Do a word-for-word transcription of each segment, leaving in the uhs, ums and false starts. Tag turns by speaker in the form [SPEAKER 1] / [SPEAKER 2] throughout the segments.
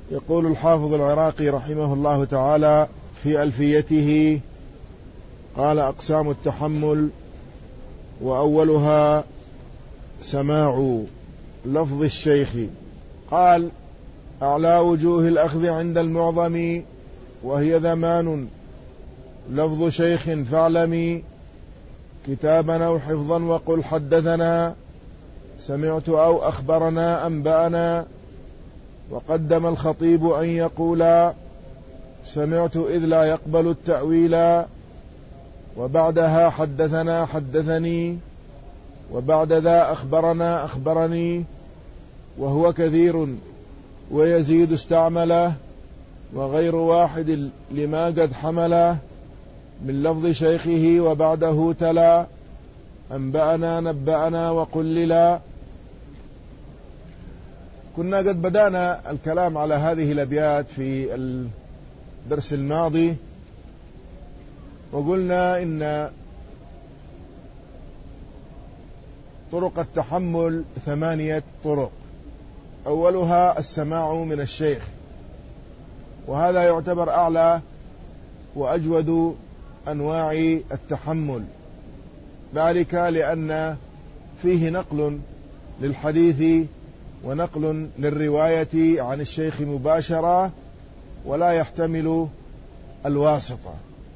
[SPEAKER 1] يقول الحافظ العراقي رحمه الله تعالى في ألفيته: قال: أقسام التحمل، وأولها سماع لفظ الشيخ. قال: أعلى وجوه الأخذ عند المعظم، وهي ذمان لفظ شيخ فاعلمي، كتابا أو حفظا وقل حدثنا، سمعت أو أخبرنا أنبأنا. وقدم الخطيب أن يقولا، سمعت إذ لا يقبل التأويلا، وبعدها حدثنا حدثني، وبعد ذا أخبرنا أخبرني. وهو كثير ويزيد استعمله، وغير واحد لما قد حمله، من لفظ شيخه وبعده تلا، أنبأنا نبأنا وقللا. كنا قد بدأنا الكلام على هذه الأبيات في الدرس الماضي، وقلنا إن طرق التحمل ثمانية طرق. أولها السماع من الشيخ، وهذا يعتبر أعلى وأجود أنواع التحمل، ذلك لأن فيه نقل للحديث ونقل للرواية عن الشيخ مباشرة، ولا يحتمل الواسطة.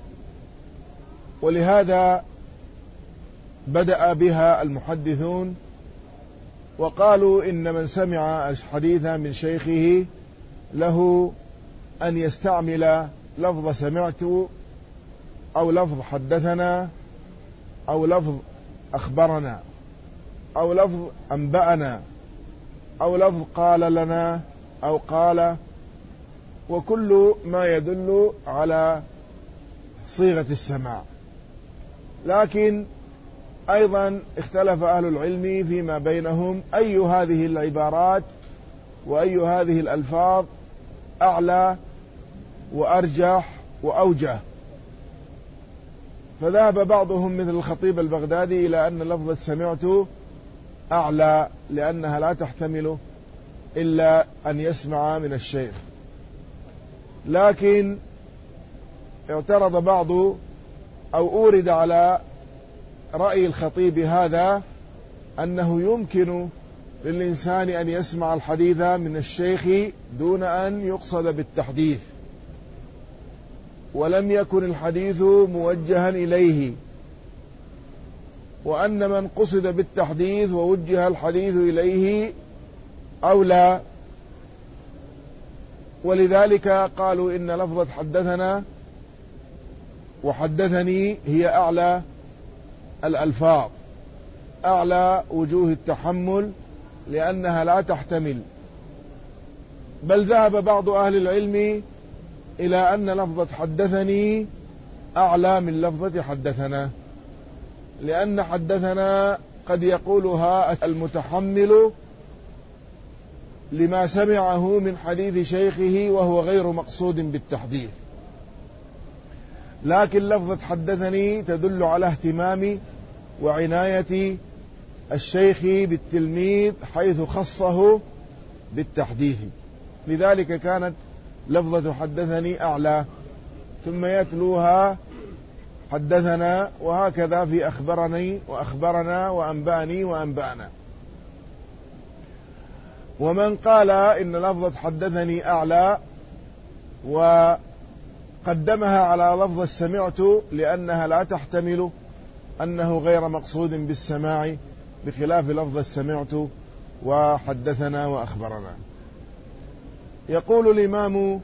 [SPEAKER 1] ولهذا بدأ بها المحدثون وقالوا إن من سمع الحديث من شيخه له أن يستعمل لفظ سمعت، أو لفظ حدثنا، أو لفظ أخبرنا، أو لفظ أنبأنا، أو لفظ قال لنا، أو قال، وكل ما يدل على صيغة السماع. لكن أيضا اختلف أهل العلم فيما بينهم أي هذه العبارات وأي هذه الألفاظ أعلى وأرجح وأوجه. فذهب بعضهم مثل الخطيب البغدادي إلى أن لفظة سمعت أعلى، لأنها لا تحتمل إلا أن يسمع من الشيخ. لكن اعترض بعض أو أورد على رأي الخطيب هذا أنه يمكن للإنسان أن يسمع الحديث من الشيخ دون أن يقصد بالتحديث، ولم يكن الحديث موجها إليه، وأن من قصد بالتحديث ووجه الحديث إليه أولى. ولذلك قالوا إن لفظة حدثنا وحدثني هي أعلى الألفاظ، أعلى وجوه التحمل، لأنها لا تحتمل. بل ذهب بعض أهل العلم إلى أن لفظة حدثني أعلى من لفظة حدثنا، لأن حدثنا قد يقولها المتحمل لما سمعه من حديث شيخه وهو غير مقصود بالتحديث، لكن لفظة حدثني تدل على اهتمام وعناية الشيخ بالتلميذ حيث خصه بالتحديث، لذلك كانت لفظة حدثني أعلى، ثم يتلوها حدثنا، وهكذا في أخبرني وأخبرنا وأنبأني وأنبأنا. ومن قال إن لفظة حدثني أعلى وقدمها على لفظ السمعت لأنها لا تحتمل أنه غير مقصود بالسماع، بخلاف لفظ السمعت وحدثنا وأخبرنا. يقول الإمام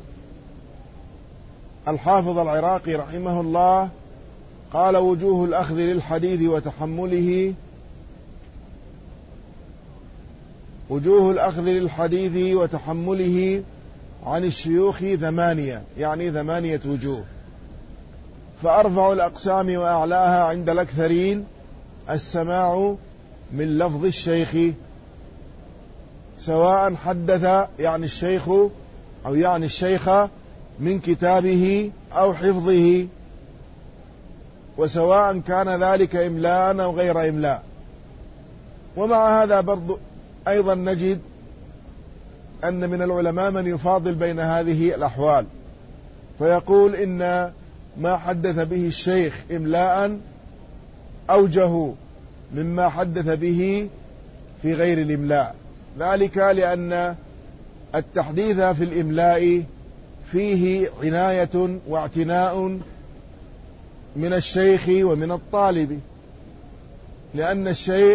[SPEAKER 1] الحافظ العراقي رحمه الله: قال: وجوه الأخذ للحديث وتحمله، وجوه الأخذ للحديث وتحمله عن الشيوخ ثمانية، يعني ثمانية وجوه. فأرفع الأقسام وأعلاها عند الأكثرين السماع من لفظ الشيخ، سواء حدث يعني الشيخ أو يعني الشيخ من كتابه أو حفظه، وسواء كان ذلك إملاء أو غير إملاء. ومع هذا برضو أيضا نجد أن من العلماء من يفاضل بين هذه الأحوال، فيقول إن ما حدث به الشيخ إملاء أوجه مما حدث به في غير الإملاء، ذلك لأن التحديث في الإملاء فيه عناية واعتناء من الشيخ ومن الطالب، لأن الشيخ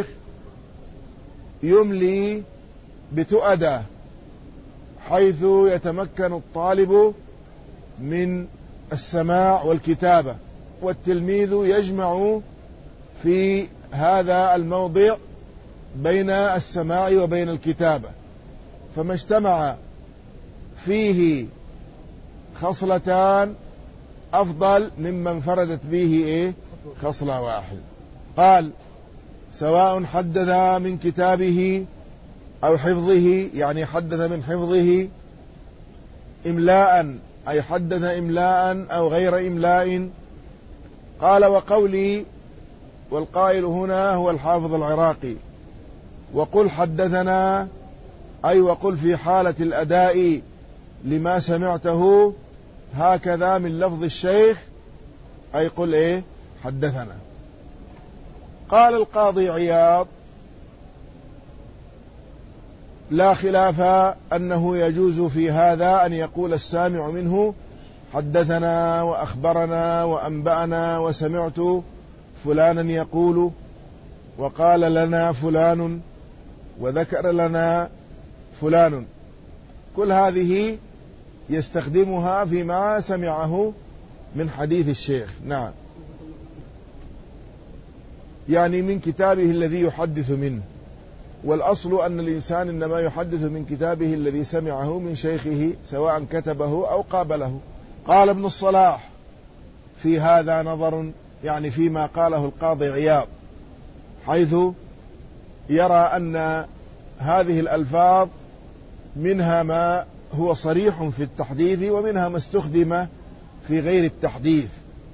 [SPEAKER 1] يملي بتؤدى حيث يتمكن الطالب من السماع والكتابة، والتلميذ يجمع في هذا الموضع بين السماع وبين الكتابة، فما اجتمع فيه خصلتان أفضل مما انفردت به إيه؟ خصلة واحدة. قال سواء حدث من كتابه أو حفظه، يعني حدث من حفظه إملاء، أي حدث إملاء أو غير إملاء. قال وقولي، والقائل هنا هو الحافظ العراقي، وقل حدثنا، أي وقل في حالة الأداء لما سمعته هكذا من لفظ الشيخ، أي قل إيه حدثنا. قال القاضي عياض لا خلاف أنه يجوز في هذا أن يقول السامع منه حدثنا وأخبرنا وأنبأنا وسمعت فلانا يقول وقال لنا فلان وذكر لنا فلان، كل هذه يستخدمها فيما سمعه من حديث الشيخ. نعم، يعني من كتابه الذي يحدث منه، والأصل أن الإنسان إنما يحدث من كتابه الذي سمعه من شيخه سواء كتبه أو قابله. قال ابن الصلاح في هذا نظر، يعني فيما قاله القاضي عياض، حيث يرى أن هذه الألفاظ منها ما هو صريح في التحديث ومنها ما استخدم في غير التحديث،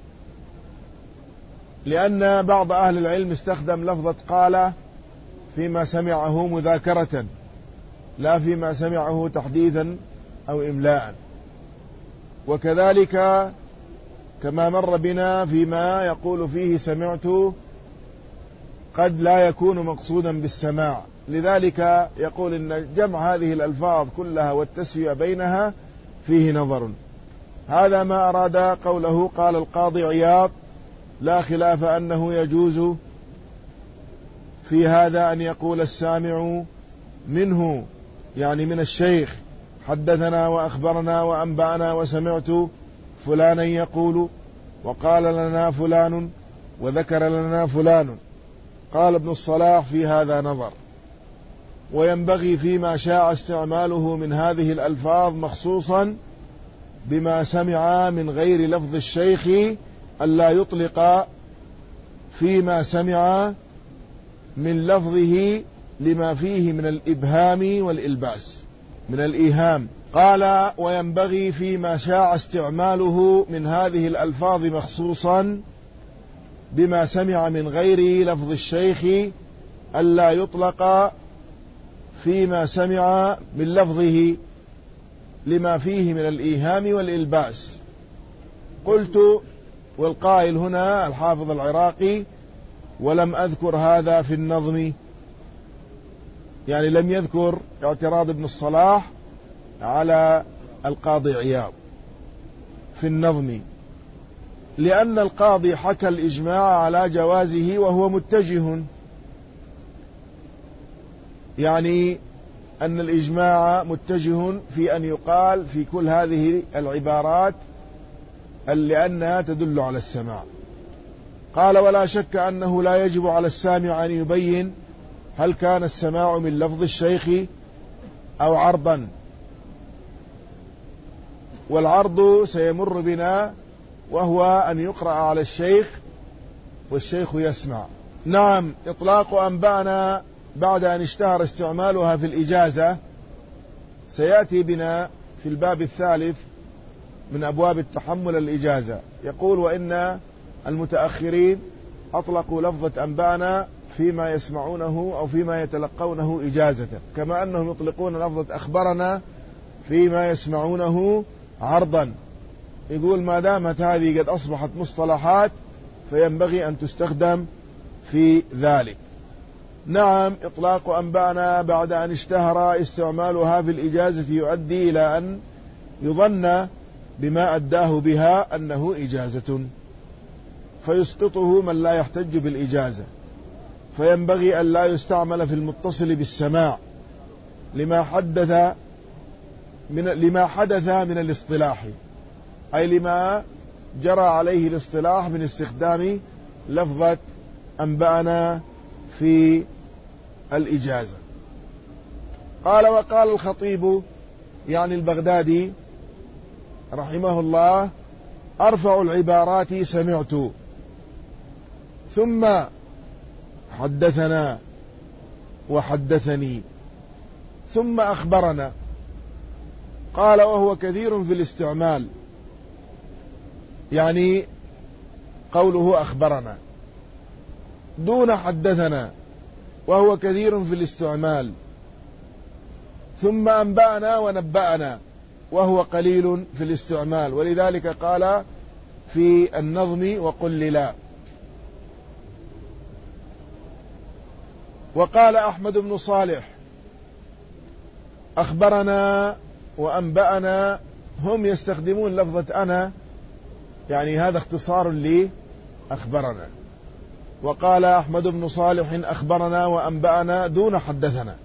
[SPEAKER 1] لأن بعض أهل العلم استخدم لفظة قال فيما سمعه مذاكرة لا فيما سمعه تحديثا أو إملاء. وكذلك كما مر بنا فيما يقول فيه سمعت قد لا يكون مقصودا بالسماع، لذلك يقول إن جمع هذه الألفاظ كلها والتسوية بينها فيه نظر. هذا ما أراد قوله. قال القاضي عياض لا خلاف أنه يجوز في هذا أن يقول السامع منه، يعني من الشيخ، حدثنا وأخبرنا وأنبأنا وسمعت فلانا يقول وقال لنا فلان وذكر لنا فلان. قال ابن الصلاح في هذا نظر، وينبغي فيما شاع استعماله من هذه الألفاظ مخصوصا بما سمع من غير لفظ الشيخ ألا يطلق فيما سمع من لفظه لما فيه من الإبهام والإلباس، من الإيهام. قال وينبغي فيما شاع استعماله من هذه الألفاظ مخصوصا بما سمع من غير لفظ الشيخ ألا يطلق فيما سمع من لفظه لما فيه من الإيهام والإلباس. قلت، والقائل هنا الحافظ العراقي، ولم أذكر هذا في النظم، يعني لم يذكر اعتراض ابن الصلاح على القاضي عياض في النظم، لأن القاضي حكى الإجماع على جوازه وهو متجه، يعني أن الإجماع متجه في أن يقال في كل هذه العبارات لأنها تدل على السماع. قال ولا شك أنه لا يجب على السامع أن يبين هل كان السماع من لفظ الشيخ أو عرضا، والعرض سيمر بنا وهو أن يقرأ على الشيخ والشيخ يسمع. نعم، إطلاق أنبأنا بعد أن اشتهر استعمالها في الإجازة سيأتي بنا في الباب الثالث من أبواب التحمل الإجازة. يقول وإن المتأخرين أطلقوا لفظة أنبأنا فيما يسمعونه أو فيما يتلقونه إجازة، كما أنهم يطلقون لفظة أخبرنا فيما يسمعونه عرضا. يقول ما دامت هذه قد أصبحت مصطلحات فينبغي أن تستخدم في ذلك. نعم، إطلاق أنبأنا بعد أن اشتهر استعمالها في الإجازة يؤدي إلى أن يظن بما أداه بها أنه إجازة، فيسقطه من لا يحتج بالإجازة. فينبغي أن لا يستعمل في المتصل بالسماع لما حدث من لما حدث من الاصطلاح، أي لما جرى عليه الاصطلاح من استخدام لفظة أنبأنا في الإجازة. قال وقال الخطيب يعني البغدادي رحمه الله: أرفع العبارات سمعت، ثم حدثنا وحدثني، ثم أخبرنا. قال وهو كثير في الاستعمال، يعني قوله أخبرنا دون حدثنا، وهو كثير في الاستعمال. ثم أنبأنا ونبأنا، وهو قليل في الاستعمال، ولذلك قال في النظم وقل لا. وقال أحمد بن صالح: أخبرنا وأنبأنا هم يستخدمون لفظة أنا، يعني هذا اختصار لي أخبرنا. وقال أحمد بن صالح: أخبرنا وأنبأنا دون حدثنا،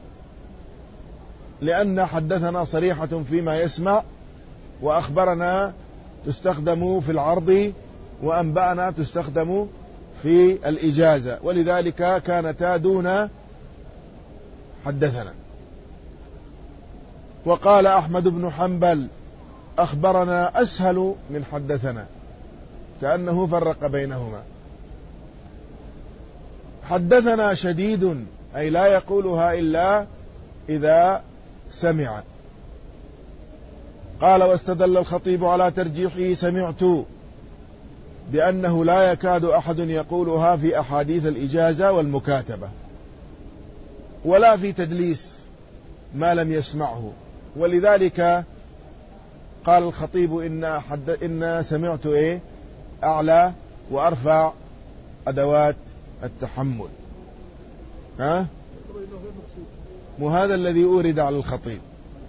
[SPEAKER 1] لأن حدثنا صريحة فيما يسمع، وأخبرنا تستخدم في العرض، وأنبأنا تستخدم في الإجازة، ولذلك كانتا دون حدثنا. وقال أحمد بن حنبل: أخبرنا أسهل من حدثنا، كأنه فرق بينهما. حدثنا شديد، أي لا يقولها إلا إذا سمع. قال واستدل الخطيب على ترجيحه سمعت بأنه لا يكاد أحد يقولها في أحاديث الإجازة والمكاتبة، ولا في تدليس ما لم يسمعه. ولذلك قال الخطيب إن, حد إن سمعت إيه أعلى وأرفع أدوات التحمل. ها؟ وهذا الذي أورد على الخطيب،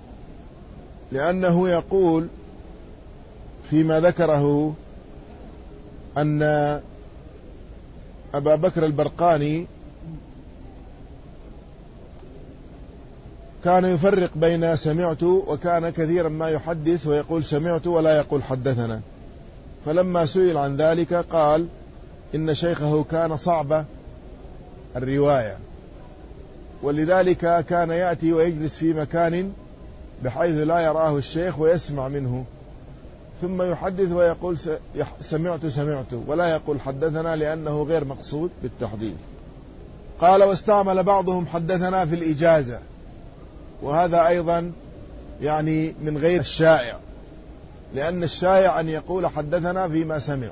[SPEAKER 1] لأنه يقول فيما ذكره أن أبا بكر البرقاني كان يفرق بين سمعت، وكان كثيرا ما يحدث ويقول سمعت ولا يقول حدثنا. فلما سئل عن ذلك قال إن شيخه كان صعب الرواية، ولذلك كان يأتي ويجلس في مكان بحيث لا يراه الشيخ ويسمع منه، ثم يحدث ويقول سمعت سمعت ولا يقول حدثنا، لأنه غير مقصود بالتحديث. قال واستعمل بعضهم حدثنا في الإجازة، وهذا أيضا يعني من غير الشائع، لأن الشائع أن يقول حدثنا فيما سمع.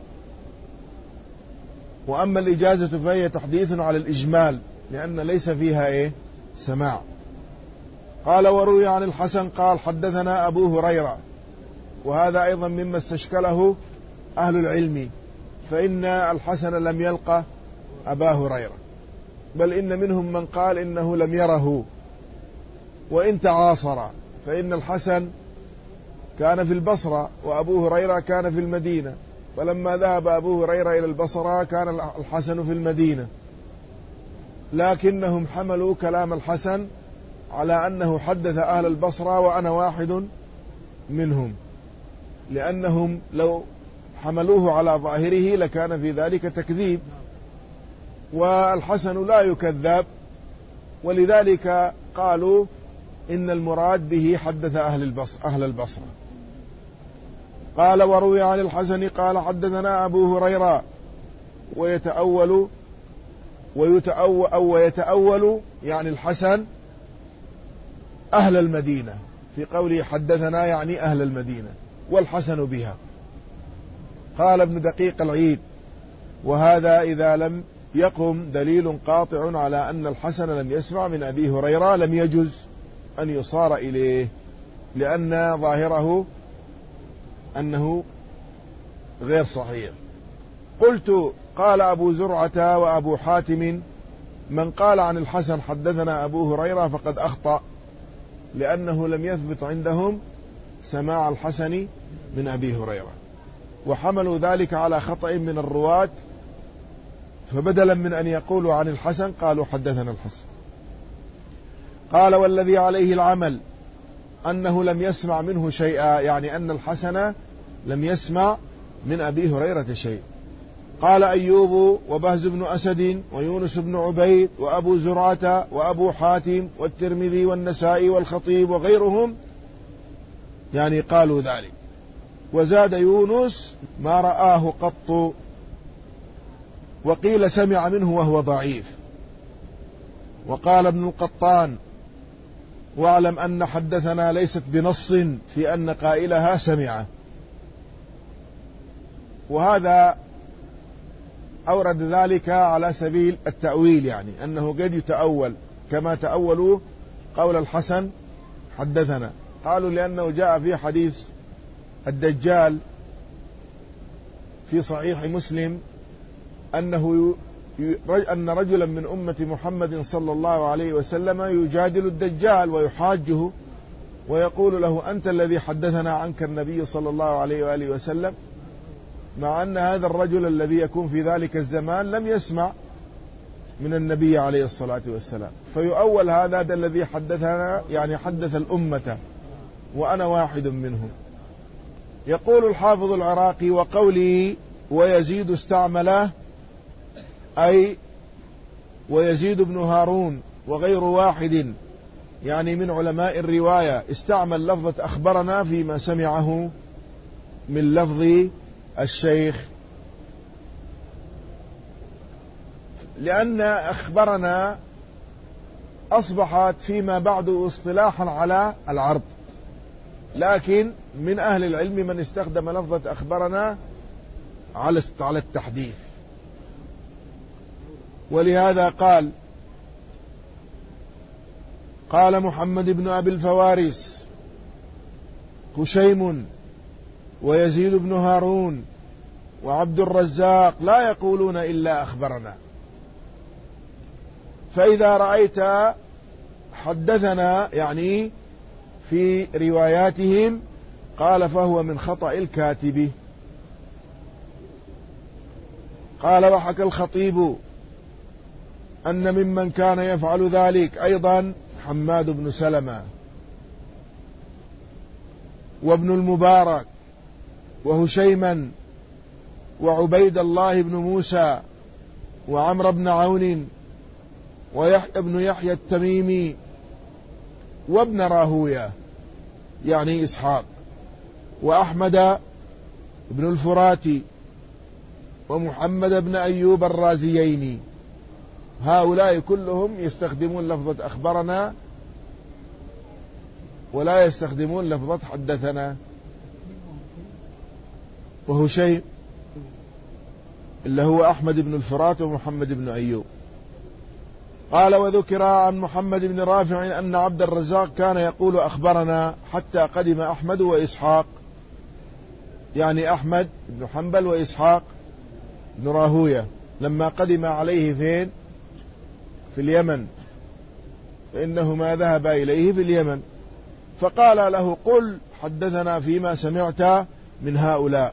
[SPEAKER 1] وأما الإجازة فهي تحديث على الإجمال، لأن ليس فيها إيه سماع. قال وروي عن الحسن قال حدثنا أبو هريرة، وهذا أيضا مما استشكله أهل العلم، فإن الحسن لم يلقى أبا هريرة، بل إن منهم من قال إنه لم يره، وإن تعاصر، فإن الحسن كان في البصرة وأبو هريرة كان في المدينة، فلما ذهب أبو هريرة إلى البصرة كان الحسن في المدينة، لكنهم حملوا كلام الحسن على أنه حدث أهل البصرة وأنا واحد منهم، لأنهم لو حملوه على ظاهره لكان في ذلك تكذيب، والحسن لا يكذب، ولذلك قالوا إن المراد به حدث أهل البصرة, أهل البصرة. قال وروي عن الحسن قال حدثنا أبو هريرة، ويتأول ويتأول أو ويتأول يعني الحسن أهل المدينة، في قوله حدثنا يعني أهل المدينة، والحسن بها. قال ابن دقيق العيد وهذا إذا لم يقم دليل قاطع على أن الحسن لم يسمع من أبي هريرة لم يجوز أن يصار إليه، لأن ظاهره أنه غير صحيح. قلت قال أبو زرعة وأبو حاتم من قال عن الحسن حدثنا أبو هريرة فقد أخطأ، لأنه لم يثبت عندهم سماع الحسن من أبي هريرة، وحملوا ذلك على خطأ من الرواة، فبدلا من أن يقولوا عن الحسن قالوا حدثنا الحسن. قال والذي عليه العمل أنه لم يسمع منه شيئا، يعني أن الحسن لم يسمع من أبي هريرة شيء. قال أيوب وبهز بن أسد ويونس بن عبيد وأبو زرعة وأبو حاتم والترمذي والنسائي والخطيب وغيرهم، يعني قالوا ذلك. وزاد يونس ما رآه قط، وقيل سمع منه وهو ضعيف. وقال ابن القطان واعلم أن حدثنا ليست بنص في أن قائلها سمعه. وهذا أورد ذلك على سبيل التأويل، يعني أنه قد يتأول كما تأولوا قول الحسن حدثنا. قالوا لأنه جاء في حديث الدجال في صحيح مسلم أنه أن رجلا من أمة محمد صلى الله عليه وسلم يجادل الدجال ويحاجه ويقول له أنت الذي حدثنا عنك النبي صلى الله عليه وآله وسلم، مع أن هذا الرجل الذي يكون في ذلك الزمان لم يسمع من النبي عليه الصلاة والسلام. فيؤول هذا الذي حدثنا يعني حدث الأمة وأنا واحد منهم. يقول الحافظ العراقي وقولي ويزيد استعمله أي ويزيد بن هارون وغير واحد يعني من علماء الرواية استعمل لفظة أخبرنا فيما سمعه من لفظ الشيخ، لأن أخبرنا أصبحت فيما بعد اصطلاحا على العرض، لكن من أهل العلم من استخدم لفظة أخبرنا على التحديث. ولهذا قال قال محمد بن أبي الفوارس هشيم ويزيد بن هارون وعبد الرزاق لا يقولون إلا أخبرنا. فإذا رأيت حدثنا يعني في رواياتهم قال فهو من خطأ الكاتب. قال وحكى الخطيب أن ممن كان يفعل ذلك أيضا حماد بن سلمة وابن المبارك وهشيما وعبيد الله بن موسى وعمر بن عون ويحيى بن يحيى التميمي وابن راهوية يعني إسحاق وأحمد بن الفراتي ومحمد بن أيوب الرازيين. هؤلاء كلهم يستخدمون لفظة أخبرنا ولا يستخدمون لفظة حدثنا. وهشيم اللي هو أحمد بن الفرات ومحمد بن أيوب. قال وذكر عن محمد بن رافع أن عبد الرزاق كان يقول أخبرنا حتى قدم أحمد وإسحاق، يعني أحمد بن حنبل وإسحاق بن راهوية لما قدم عليه فين في اليمن، فإنهما ذهبا إليه في اليمن، فقال له قل حدثنا فيما سمعت من هؤلاء،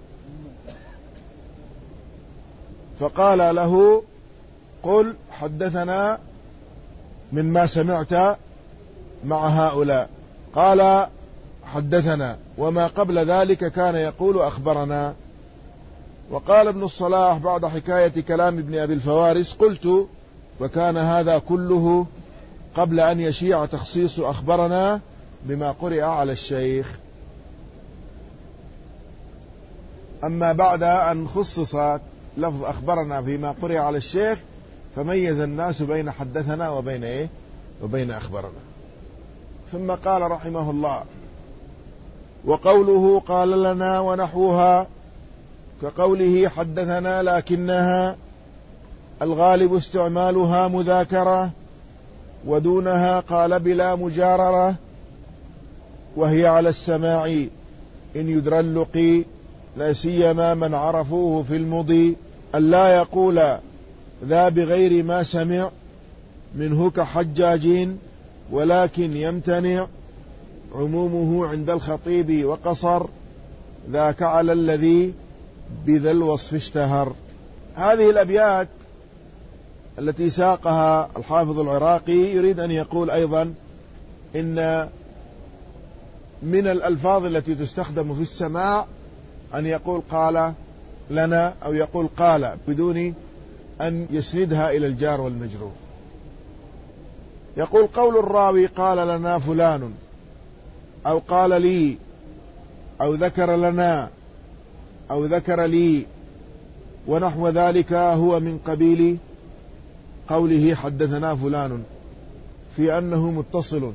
[SPEAKER 1] فقال له قل حدثنا مما سمعت مع هؤلاء، قال حدثنا، وما قبل ذلك كان يقول أخبرنا. وقال ابن الصلاح بعد حكاية كلام ابن أبي الفوارس قلت وكان هذا كله قبل أن يشيع تخصيص أخبرنا بما قرئ على الشيخ. أما بعد أن خصصت لفظ أخبرنا فيما قرئ على الشيخ فميز الناس بين حدثنا وبين إيه وبين أخبرنا. ثم قال رحمه الله وقوله قال لنا ونحوها كقوله حدثنا لكنها الغالب استعمالها مذاكرة، ودونها قال بلا مجاررة، وهي على السماع إن يدرى اللقي، لا سيما من عرفوه في المضي، ألا يقول ذا بغير ما سمع منه كحجاج، ولكن يمتنع عمومه عند الخطيب وقصر، ذاك على الذي بذا الوصف اشتهر. هذه الأبيات التي ساقها الحافظ العراقي يريد أن يقول أيضا إن من الألفاظ التي تستخدم في السماع أن يقول قال لنا أو يقول قال بدون أن يسندها إلى الجار والمجرور. يقول قول الراوي قال لنا فلان، أو قال لي، أو ذكر لنا، أو ذكر لي، ونحو ذلك، هو من قبيل قوله حدثنا فلان، في أنه متصل،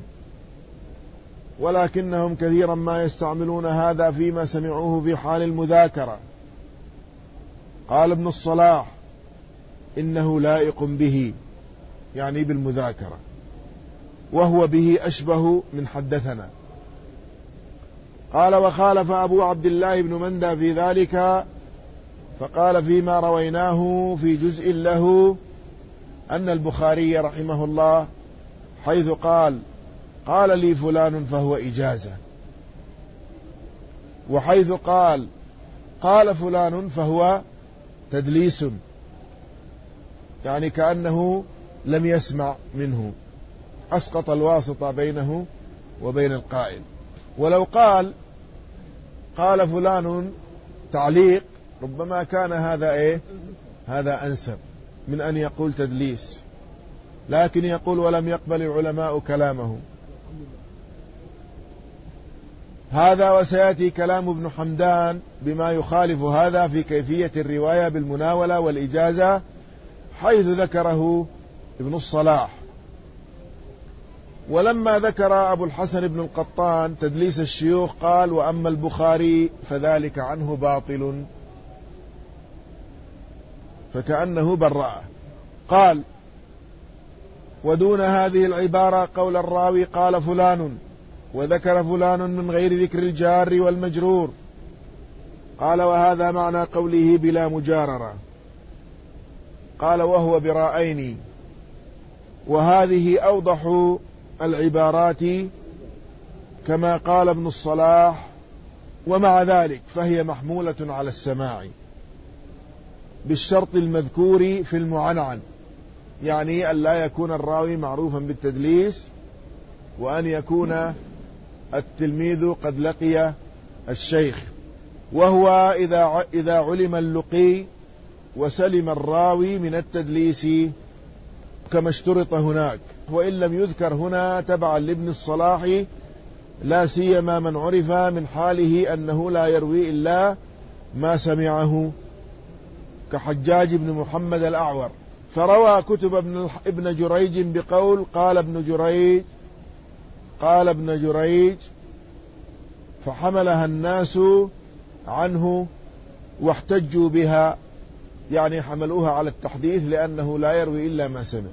[SPEAKER 1] ولكنهم كثيرا ما يستعملون هذا فيما سمعوه في حال المذاكرة. قال ابن الصلاح إنه لائق به، يعني بالمذاكرة، وهو به أشبه من حدثنا. قال وخالف أبو عبد الله بن مندى في ذلك، فقال فيما رويناه في جزء له أن البخاري رحمه الله حيث قال قال لي فلان فهو إجازة، وحيث قال قال فلان فهو تدليس، يعني كأنه لم يسمع منه، أسقط الواسطة بينه وبين القائل. ولو قال قال فلان تعليق ربما كان هذا إيه؟ هذا أنسب من أن يقول تدليس، لكن يقول ولم يقبل العلماء كلامه. هذا وسيأتي كلام ابن حمدان بما يخالف هذا في كيفية الرواية بالمناولة والإجازة، حيث ذكره ابن الصلاح. ولما ذكر أبو الحسن بن القطان تدليس الشيوخ قال وأما البخاري فذلك عنه باطل، فكأنه برأه. قال ودون هذه العبارة قول الراوي قال فلان وذكر فلان من غير ذكر الجار والمجرور. قال وهذا معنى قوله بلا مجاررة. قال وهو براءين، وهذه أوضح العبارات كما قال ابن الصلاح، ومع ذلك فهي محمولة على السماع بالشرط المذكور في المعنعن، يعني أن لا يكون الراوي معروفا بالتدليس، وأن يكون التلميذ قد لقي الشيخ، وهو إذا إذا علم اللقي وسلم الراوي من التدليس كما اشترط هناك، وإن لم يذكر هنا تبعا لابن الصلاح، لا سيما من عرف من حاله أنه لا يروي إلا ما سمعه كحجاج بن محمد الأعور، فروى كتب ابن ابن جريج بقول قال ابن جريج قال ابن جريج فحملها الناس عنه واحتجوا بها، يعني حملوها على التحديث لأنه لا يروي إلا ما سمع،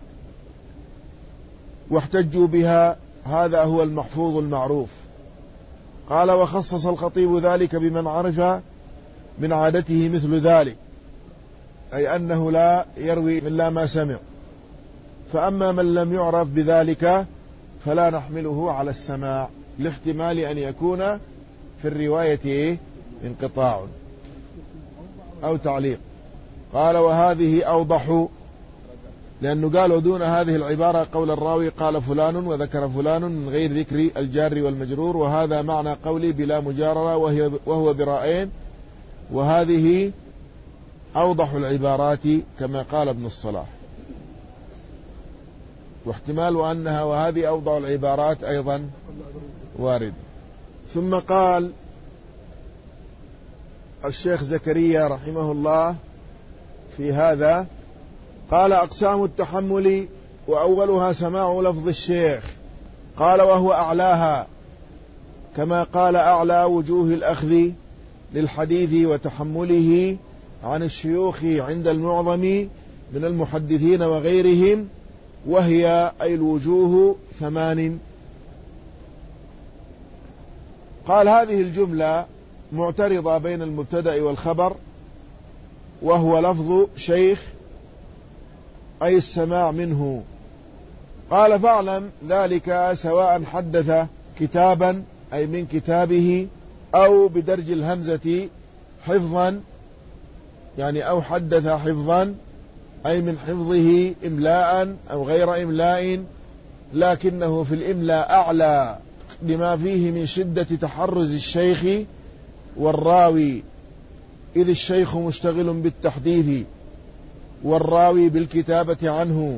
[SPEAKER 1] واحتجوا بها، هذا هو المحفوظ المعروف. قال وخصص الخطيب ذلك بمن عرف من عادته مثل ذلك، أي أنه لا يروي إلا ما سمع. فأما من لم يعرف بذلك فلا نحمله على السماع، لاحتمال أن يكون في الرواية انقطاع أو تعليق. قال وهذه أوضح، لأنه قالوا دون هذه العبارة قول الراوي قال فلان وذكر فلان من غير ذكر الجار والمجرور، وهذا معنى قولي بلا مجاررة وهي وهو براءين، وهذه أوضح العبارات كما قال ابن الصلاح. واحتمال أنها وهذه أوضح العبارات أيضا وارد. ثم قال الشيخ زكريا رحمه الله في هذا، قال أقسام التحمل، وأولها سماع لفظ الشيخ. قال وهو أعلاها، كما قال أعلى وجوه الأخذ للحديث وتحمله عن الشيوخ عند المعظم من المحدثين وغيرهم، وهي أي الوجوه ثمان. قال هذه الجملة معترضة بين المبتدأ والخبر، وهو لفظ شيخ أي السماع منه. قال فاعلم ذلك سواء حدث كتابا أي من كتابه، أو بدرج الهمزة حفظا يعني أو حدث حفظا أي من حفظه إملاء أو غير إملاء، لكنه في الإملاء أعلى لما فيه من شدة تحرز الشيخ والراوي، إذ الشيخ مشتغل بالتحديث والراوي بالكتابة عنه،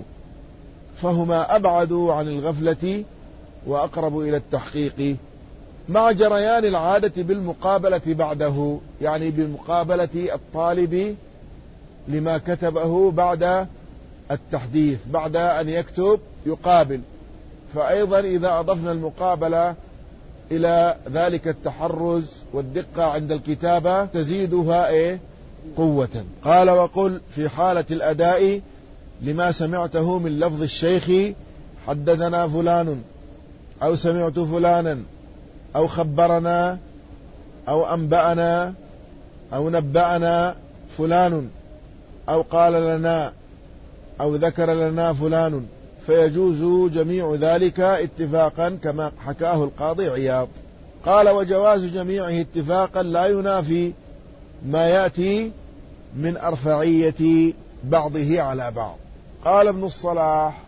[SPEAKER 1] فهما أبعد عن الغفلة وأقرب إلى التحقيق، مع جريان العادة بالمقابلة بعده، يعني بمقابلة الطالب لما كتبه بعد التحديث، بعد أن يكتب يقابل. فأيضا إذا أضفنا المقابلة إلى ذلك التحرز والدقة عند الكتابة تزيدها إيه؟ قوة. قال وقل في حالة الأداء لما سمعته من لفظ الشيخ حدثنا فلان أو سمعت فلانا أو خبرنا أو أنبأنا أو نبأنا فلان أو قال لنا أو ذكر لنا فلان، فيجوز جميع ذلك اتفاقا كما حكاه القاضي عياض. قال وجواز جميعه اتفاقا لا ينافي ما يأتي من أرفعية بعضه على بعض. قال ابن الصلاح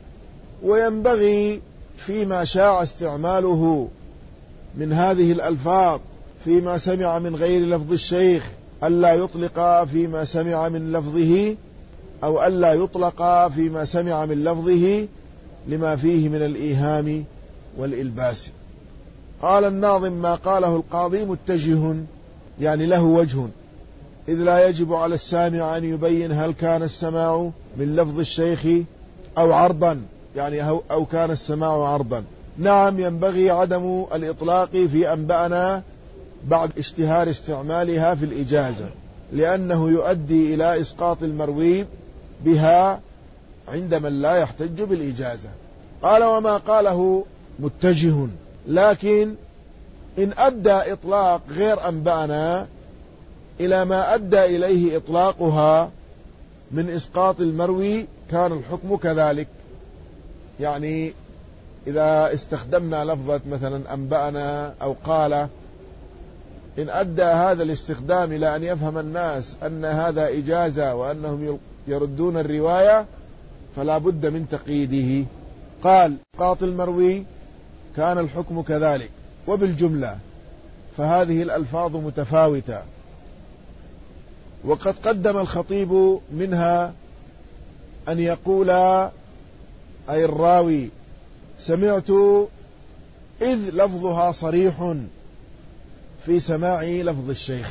[SPEAKER 1] وينبغي فيما شاع استعماله من هذه الألفاظ فيما سمع من غير لفظ الشيخ ألا يطلق فيما سمع من لفظه، أو ألا يطلق فيما سمع من لفظه لما فيه من الإيهام والإلباس. قال الناظم ما قاله القاضي متجه، يعني له وجه، إذ لا يجب على السامع أن يبين هل كان السماع من لفظ الشيخ أو عرضا، يعني أو كان السماع عرضا. نعم ينبغي عدم الإطلاق في أنبأنا بعد اشتهار استعمالها في الإجازة، لأنه يؤدي إلى إسقاط المروي بها عند من لا يحتج بالإجازة. قال وما قاله متجه، لكن إن أدى إطلاق غير أنبأنا إلى ما أدى إليه إطلاقها من إسقاط المروي كان الحكم كذلك. يعني إذا استخدمنا لفظة مثلا أنبأنا أو قال، إن أدى هذا الاستخدام إلى أن يفهم الناس أن هذا إجازة وأنهم يردون الرواية فلا بد من تقييده. قال إسقاط المروي كان الحكم كذلك. وبالجملة فهذه الألفاظ متفاوتة، وقد قدم الخطيب منها أن يقول أي الراوي سمعت، إذ لفظها صريح في سماع لفظ الشيخ،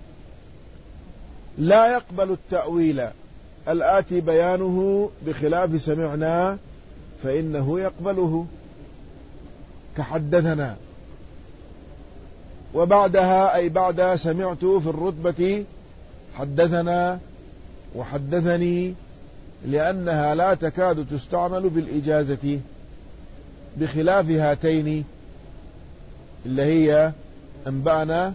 [SPEAKER 1] لا يقبل التأويل الآتي بيانه بخلاف سمعنا فإنه يقبله كحدثنا. وبعدها أي بعد سمعت في الرتبة حدثنا وحدثني، لأنها لا تكاد تستعمل بالإجازة بخلاف هاتين اللي هي أنبأنا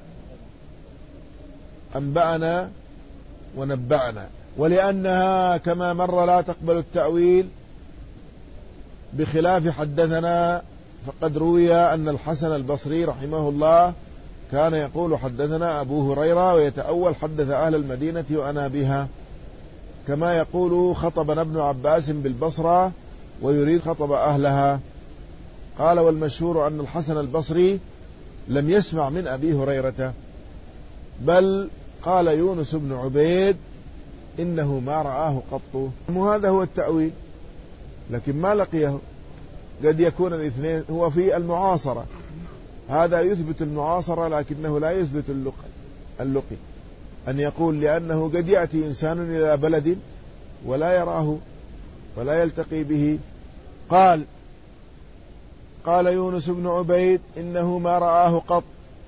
[SPEAKER 1] أنبأنا ونبأنا. ولأنها كما مر لا تقبل التأويل بخلاف حدثنا، فقد روي أن الحسن البصري رحمه الله كان يقول حدثنا أبو هريرة ويتأول حدث أهل المدينة وأنا بها، كما يقول خطبنا ابن عباس بالبصرة ويريد خطب أهلها. قال والمشهور أن الحسن البصري لم يسمع من أبي هريرة، بل قال يونس بن عبيد إنه ما رآه قط. وهذا هو التأويل، لكن ما لقيه. قد يكون الاثنين هو في المعاصرة، هذا يثبت المعاصرة لكنه لا يثبت اللقي، أن يقول لأنه قد يأتي إنسان إلى بلد ولا يراه ولا يلتقي به. قال قال يونس بن عبيد إنه ما رآه قط.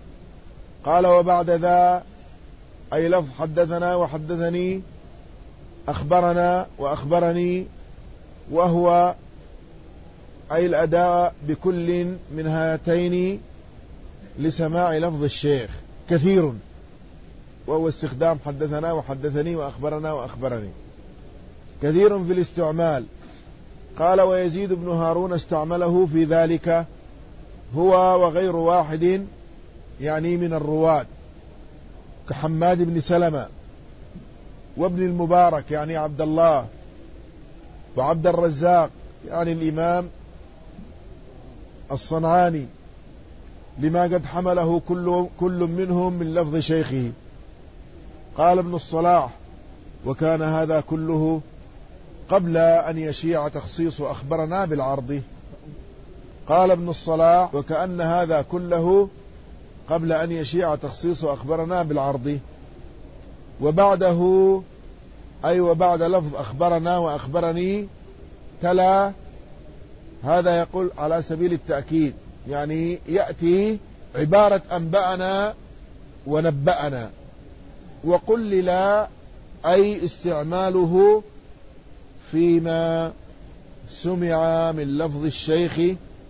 [SPEAKER 1] قال وبعد ذا أي لفظ حدثنا وحدثني أخبرنا وأخبرني، وهو أي الأداء بكل من هاتين لسماع لفظ الشيخ كثير، وهو استخدام حدثنا وحدثني وأخبرنا وأخبرني كثير في الاستعمال. قال ويزيد بن هارون استعمله في ذلك هو وغير واحد، يعني من الرواة، كحماد بن سلمة وابن المبارك يعني عبد الله، وعبد الرزاق يعني الإمام الصنعاني، لما قد حمله كل, كل منهم من لفظ شيخه. قال ابن الصلاح وكان هذا كله قبل أن يشيع تخصيص أخبرنا بالعرض. قال ابن الصلاح وكأن هذا كله قبل أن يشيع تخصيص أخبرنا بالعرض. وبعده أي وبعد لفظ أخبرنا وأخبرني تلا، هذا يقول على سبيل التأكيد، يعني يأتي عبارة أنبأنا ونبأنا، وقلل أي استعماله فيما سمع من لفظ الشيخ،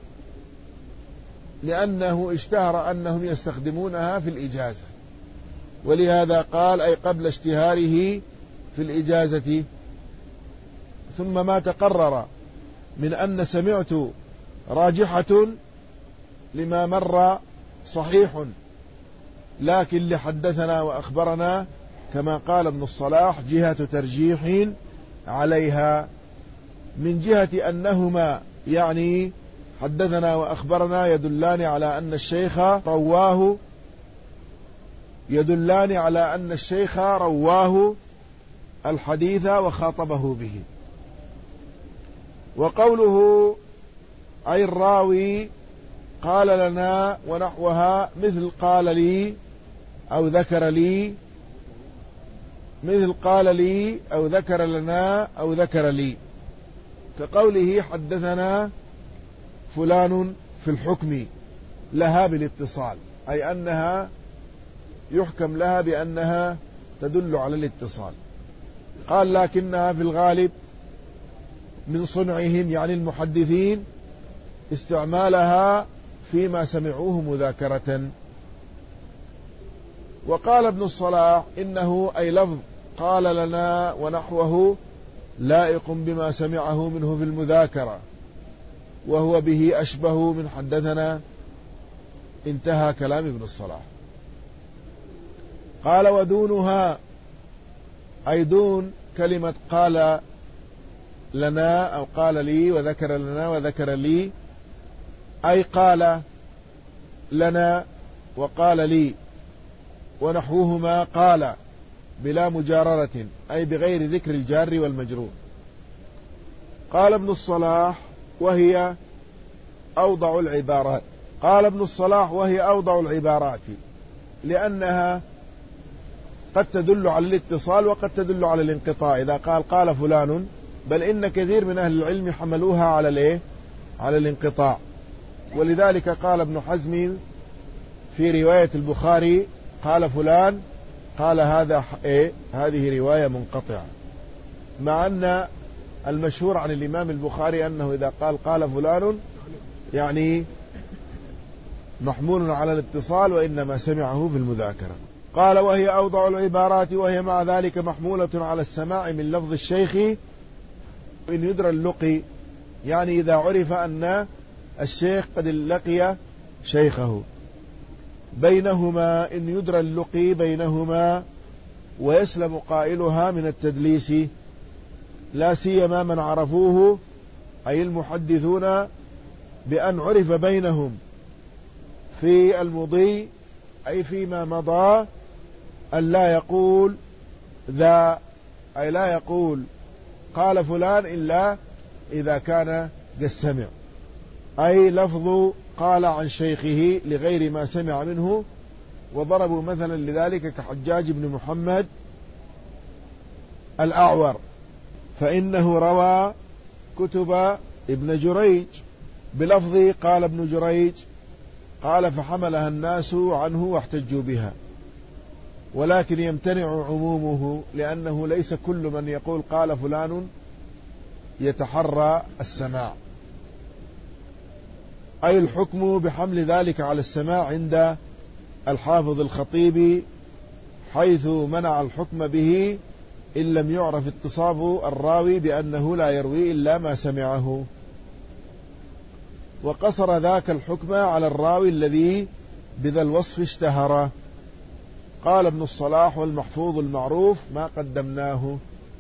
[SPEAKER 1] لأنه اشتهر أنهم يستخدمونها في الإجازة، ولهذا قال أي قبل اشتهاره في الإجازة. ثم ما تقرر من أن سمعت راجحة لما مر صحيح، لكن لحدثنا وأخبرنا كما قال ابن الصلاح جهة ترجيح عليها، من جهة أنهما يعني حدثنا وأخبرنا يدلان على أن الشيخ رواه يدلان على أن الشيخ رواه الحديث وخاطبه به. وقوله أي الراوي قال لنا ونحوها مثل قال لي أو ذكر لي، مثل قال لي أو ذكر لنا أو ذكر لي، كقوله حدثنا فلان في الحكم لها بالاتصال، أي أنها يحكم لها بأنها تدل على الاتصال. قال لكنها في الغالب من صنعهم يعني المحدثين استعمالها فيما سمعوه مذاكرة. وقال ابن الصلاح إنه أي لفظ قال لنا ونحوه لائق بما سمعه منه في المذاكرة، وهو به أشبه من حدثنا. انتهى كلام ابن الصلاح. قال ودونها أي دون كلمة قال لنا أو قال لي وذكر لنا وذكر لي، أي قال لنا وقال لي ونحوهما قال بلا مجاررة، أي بغير ذكر الجار والمجرور. قال ابن الصلاح وهي أوضع العبارات قال ابن الصلاح وهي أوضع العبارات، لأنها قد تدل على الاتصال وقد تدل على الانقطاع إذا قال قال فلان، بل إن كثير من أهل العلم حملوها على الايه على الانقطاع. ولذلك قال ابن حزم في رواية البخاري قال فلان، قال هذا ايه هذه رواية منقطعة، مع أن المشهور عن الإمام البخاري أنه إذا قال قال فلان يعني محمول على الاتصال، وإنما سمعه في المذاكرة. قال وهي أوضع العبارات، وهي مع ذلك محمولة على السماع من لفظ الشيخ إن يدرى اللقي، يعني إذا عرف أن الشيخ قد لقي شيخه. بينهما إن يدرى اللقي بينهما، ويسلم قائلها من التدليس، لا سيما من عرفوه أي المحدثون بأن عرف بينهم في المضي أي فيما مضى أن لا يقول ذا، أي لا يقول قال فلان إلا إذا كان قد سمع، أي لفظ قال عن شيخه لغير ما سمع منه. وضربوا مثلا لذلك كحجاج بن محمد الأعور، فإنه روى كتب ابن جريج بلفظ قال ابن جريج، قال فحملها الناس عنه واحتجوا بها. ولكن يمتنع عمومه، لأنه ليس كل من يقول قال فلان يتحرى السماع، أي الحكم بحمل ذلك على السماع عند الحافظ الخطيب، حيث منع الحكم به إن لم يعرف اتصاف الراوي بأنه لا يروي إلا ما سمعه، وقصر ذاك الحكم على الراوي الذي بذا الوصف اشتهر. قال ابن الصلاح: والمحفوظ المعروف ما قدمناه،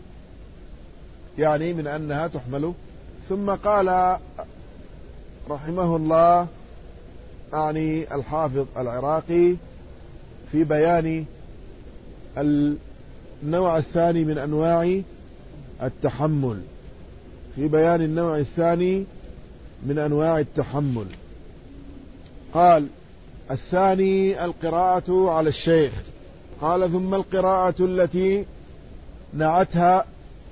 [SPEAKER 1] يعني من أنها تحمل. ثم قال رحمه الله، أعني الحافظ العراقي، في بيان النوع الثاني من أنواع التحمل، في بيان النوع الثاني من أنواع التحمل، قال: الثاني القراءة على الشيخ. قال: ثم القراءة التي نعتها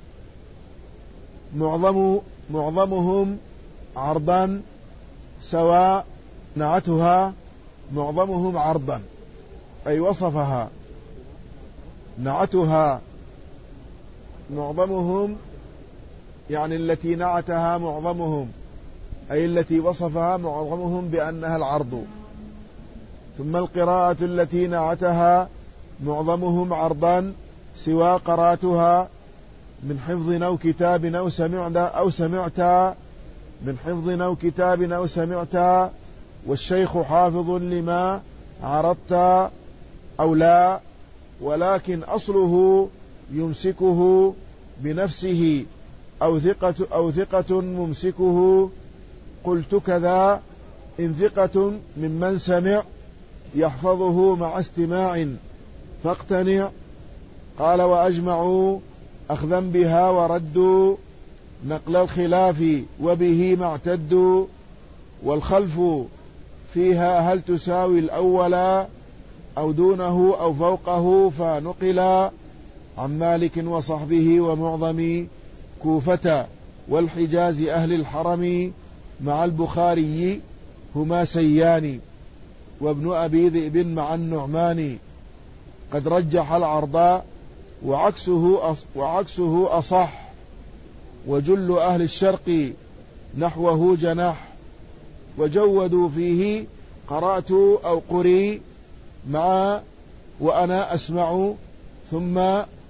[SPEAKER 1] معظم معظمهم عرضا، سواء نعتها معظمهم عرضا، أي وصفها نعتها معظمهم، يعني التي نعتها معظمهم، أي التي وصفها معظمهم بأنها العرض. ثم القراءة التي نعتها معظمهم عرضا، سوى قراتها من حفظ أو كتاب أو سمعت أو سمعت من حفظ أو كتاب أو سمعت، والشيخ حافظ لما عرضت أو لا، ولكن أصله يمسكه بنفسه أو ثقة أو ثقة ممسكه. قلت كذا إن ثقة ممن سمع يحفظه مع استماع فاقتنع. قال: وأجمعوا أخذا بها وردوا نقل الخلاف وبه ما اعتدوا، والخلف فيها هل تساوي الأول أو دونه أو فوقه، فنقل عن مالك وصحبه ومعظم كوفة والحجاز أهل الحرم مع البخاري هما سيان، وابن أبي ذئب مع النعمان قد رجح العرض، وعكسه وعكسه أصح، وجل أهل الشرق نحوه جناح، وجودوا فيه قرأت أو قري مع وأنا أسمع، ثم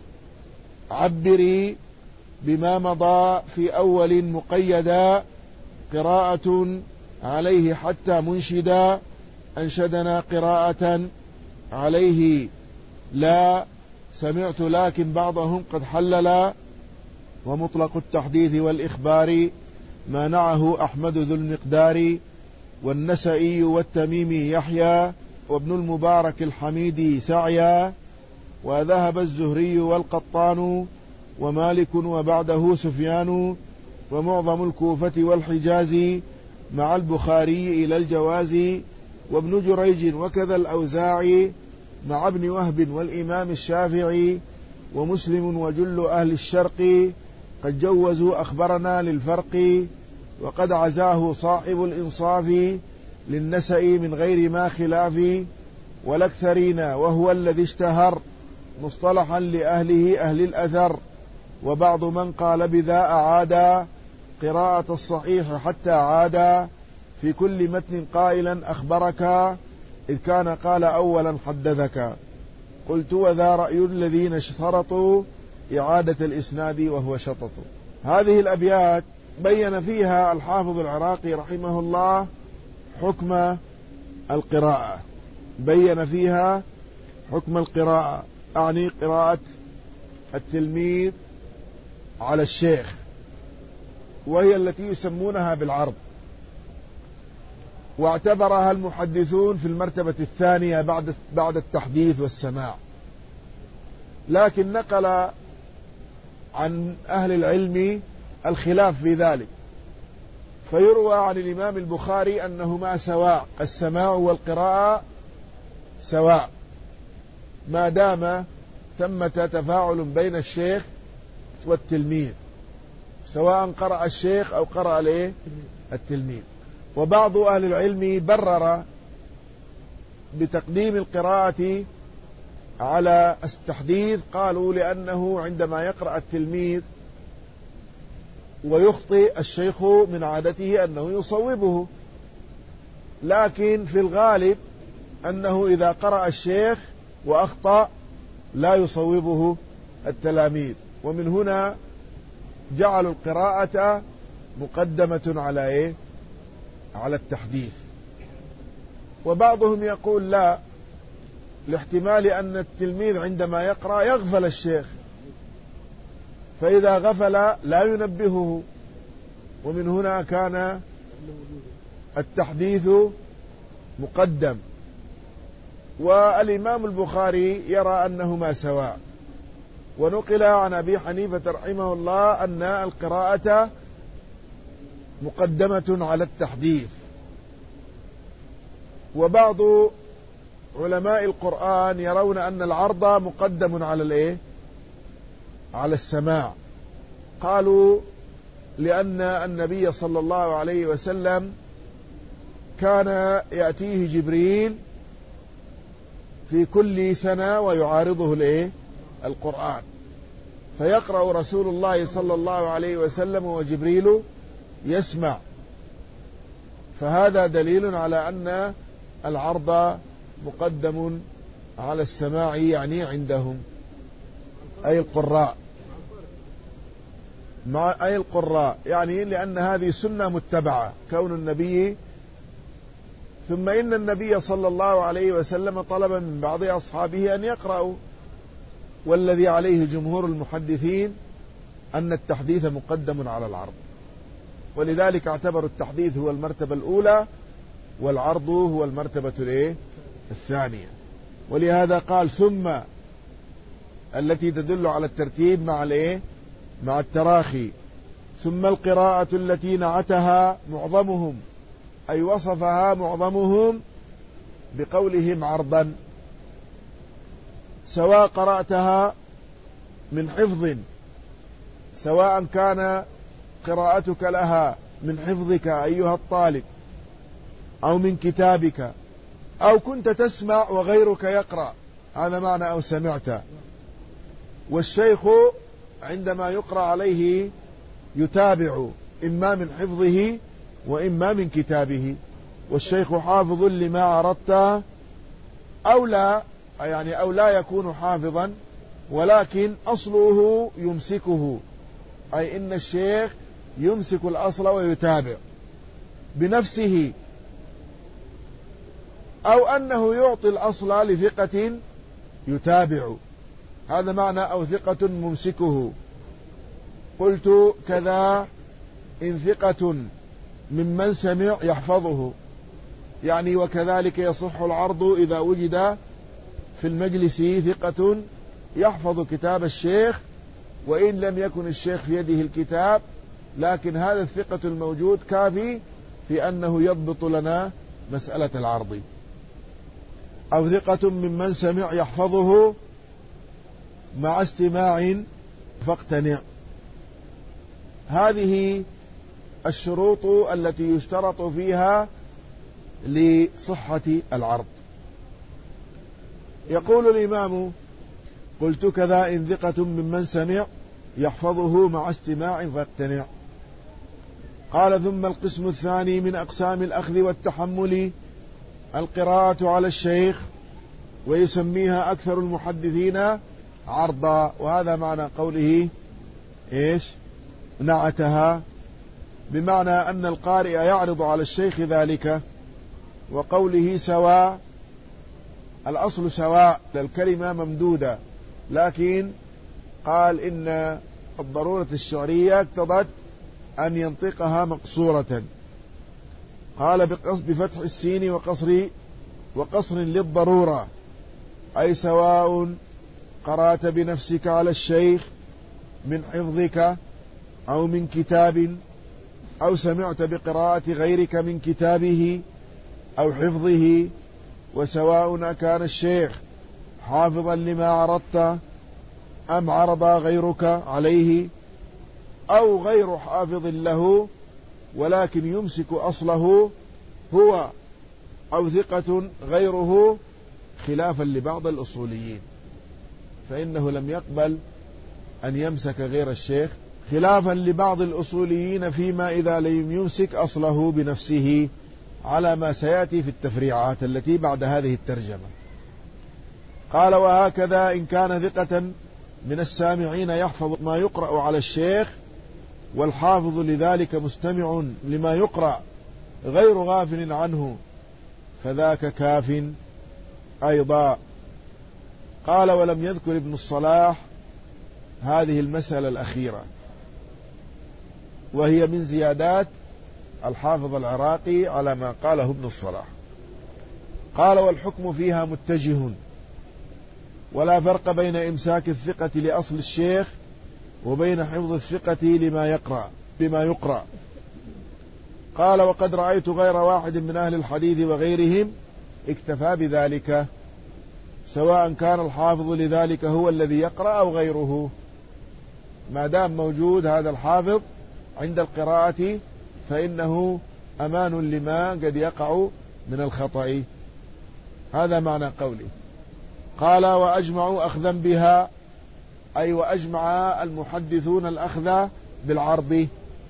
[SPEAKER 1] عبري بما مضى في أول مقيدا، قراءة عليه حتى منشدا، أنشدنا قراءة عليه لا سمعت لكن بعضهم قد حللا. ومطلق التحديث والإخبار مانعه أحمد ذو المقدار، والنسائي والتميمي يحيى، وابن المبارك الحميدي سعيا، وذهب الزهري والقطان ومالك وبعده سفيان، ومعظم الكوفة والحجاز مع البخاري إلى الجواز، وابن جريج وكذا الأوزاعي مع ابن وهب والإمام الشافعي، ومسلم وجل أهل الشرق قد جوزوا أخبرنا للفرق، وقد عزاه صاحب الإنصاف للنسئ من غير ما خلاف، والأكثرين وهو الذي اشتهر مصطلحا لأهله أهل الأثر، وبعض من قال بذا أعادا قراءة الصحيح حتى عادا، في كل متن قائلا أخبرك إذ كان قال أولا حدثك. قلت: وذا رأي الذين اشترطوا إعادة الإسناد وهو شطط. هذه الأبيات بين فيها الحافظ العراقي رحمه الله حكم القراءة، بين فيها حكم القراءة، أعني قراءة التلميذ على الشيخ، وهي التي يسمونها بالعرض، واعتبرها المحدثون في المرتبة الثانية بعد بعد التحديث والسماع، لكن نقل عن أهل العلم الخلاف في ذلك، فيروى عن الإمام البخاري أنهما سواء، السماع والقراءة سواء، ما دام ثمة تفاعل بين الشيخ والتلميذ، سواء قرأ الشيخ أو قرأ عليه التلميذ. وبعض أهل العلم برر بتقديم القراءة على التحديث؟ قالوا لأنه عندما يقرأ التلميذ ويخطئ الشيخ من عادته أنه يصوبه، لكن في الغالب أنه إذا قرأ الشيخ وأخطأ لا يصوبه التلاميذ، ومن هنا جعلوا القراءة مقدمة على إيه؟ على التحديث. وبعضهم يقول لا، لاحتمال أن التلميذ عندما يقرأ يغفل الشيخ، فإذا غفل لا ينبهه، ومن هنا كان التحديث مقدم. والإمام البخاري يرى أنهما سواء، ونقل عن أبي حنيفة رحمه الله أن القراءة مقدمة على التحديث. وبعض علماء القرآن يرون أن العرض مقدم على الإيه؟ على السماع. قالوا لأن النبي صلى الله عليه وسلم كان يأتيه جبريل في كل سنة ويعارضه الإيه؟ القرآن، فيقرأ رسول الله صلى الله عليه وسلم وجبريل يسمع، فهذا دليل على أن العرض مقدم على السماع، يعني عندهم أي القراء، مع أي القراء، يعني لأن هذه سنة متبعة كون النبي. ثم إن النبي صلى الله عليه وسلم طلب من بعض أصحابه أن يقرأوا، والذي عليه جمهور المحدثين أن التحديث مقدم على العرض، ولذلك اعتبروا التحديث هو المرتبة الأولى والعرض هو المرتبة الايه؟ الثانية. ولهذا قال ثم التي تدل على الترتيب مع الايه؟ مع التراخي. ثم القراءة التي نعتها معظمهم، أي وصفها معظمهم بقولهم عرضا، سواء قرأتها من حفظ، سواء كان قراءتك لها من حفظك أيها الطالب أو من كتابك، أو كنت تسمع وغيرك يقرأ، هذا معنى أو سمعت. والشيخ عندما يقرأ عليه يتابع إما من حفظه وإما من كتابه، والشيخ حافظ لما عرضت أو لا، يعني أو لا يكون حافظا ولكن أصله يمسكه، أي إن الشيخ يمسك الأصل ويتابع بنفسه، أو أنه يعطي الأصل لثقة يتابع، هذا معنى أو ثقة ممسكه. قلت كذا إن ثقة ممن سمع يحفظه، يعني وكذلك يصح العرض إذا وجد في المجلس ثقة يحفظ كتاب الشيخ، وإن لم يكن الشيخ في يده الكتاب، لكن هذا الثقة الموجود كافي في أنه يضبط لنا مسألة العرض. أو ثقة ممن سمع يحفظه مع استماع فاقتنع. هذه الشروط التي يشترط فيها لصحة العرض. يقول الإمام قلت كذا إن ثقة ممن سمع يحفظه مع استماع فاقتنع. قال ثم القسم الثاني من أقسام الأخذ والتحمل القراءة على الشيخ، ويسميها أكثر المحدثين عرضا، وهذا معنى قوله إيش؟ نعتها، بمعنى أن القارئ يعرض على الشيخ ذلك. وقوله سواء، الأصل سواء، الكلمة ممدودة، لكن قال إن الضرورة الشعرية اقتضت أن ينطقها مقصورة. قال بفتح السين وقصر وقصر للضرورة، أي سواء قرأت بنفسك على الشيخ من حفظك أو من كتاب، أو سمعت بقراءة غيرك من كتابه أو حفظه، وسواء كان الشيخ حافظا لما عرضت أم عرض غيرك عليه، أو غير حافظ له ولكن يمسك أصله هو، أو ثقة غيره، خلافا لبعض الأصوليين. فإنه لم يقبل أن يمسك غير الشيخ، خلافا لبعض الأصوليين فيما إذا لم يمسك أصله بنفسه، على ما سيأتي في التفريعات التي بعد هذه الترجمة. قال: وهكذا إن كان ثقة من السامعين يحفظ ما يقرأ على الشيخ والحافظ لذلك مستمع لما يقرأ غير غافل عنه، فذاك كاف أيضا. قال: ولم يذكر ابن الصلاح هذه المسألة الأخيرة، وهي من زيادات الحافظ العراقي على ما قاله ابن الصلاح. قال: والحكم فيها متجه، ولا فرق بين إمساك الثقة لأصل الشيخ وبين حفظ الثقة لما يقرأ بما يقرأ. قال: وقد رأيت غير واحد من أهل الحديث وغيرهم اكتفى بذلك، سواء كان الحافظ لذلك هو الذي يقرأ أو غيره، ما دام موجود هذا الحافظ عند القراءة فإنه أمان لما قد يقع من الخطأ. هذا معنى قوله. قال: وأجمعوا أخذا بها، أي وأجمع المحدثون الأخذ بالعرض،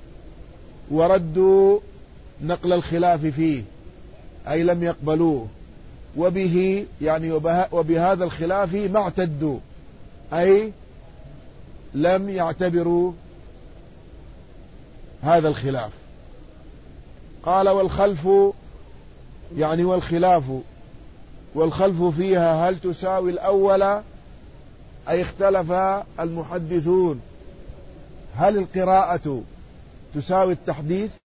[SPEAKER 1] وردوا نقل الخلاف فيه، أي لم يقبلوه، وبه يعني وبهذا الخلاف ما اعتدوا، أي لم يعتبروا هذا الخلاف. قال: والخلف يعني والخلاف، والخلف فيها هل تساوي الأول، أي اختلف المحدثون هل القراءة تساوي التحديث